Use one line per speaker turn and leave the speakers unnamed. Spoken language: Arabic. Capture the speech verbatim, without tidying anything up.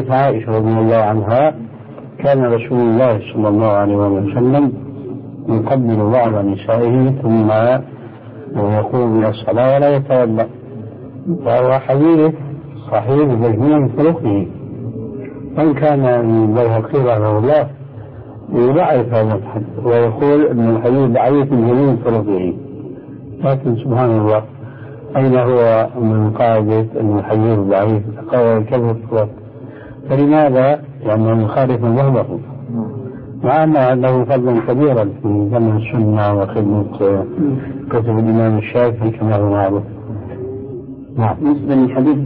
حديث عائشة رضي الله عنها كان رسول الله صلى الله عليه وسلم يقبل بعض نسائه ثم يقوم من الصلاة ولا يتوضأ، وهو حديث صحيح مجموع من طرقه، وإن كان البيهقي رحمه الله يضعف هذا الحديث ويقول أن الحديث ضعيف من طرقه، لكن سبحان الله أين هو من قاعدة أن الحديث ضعيف تقوى كذا الطرق؟ فلماذا؟ لأنه يخالف وحده، مع أن عنده فضلا كبيرا في فن السنة وخدمة كتب الإمام الشافعي كما هو معروف.
نعم. بالنسبة للحديث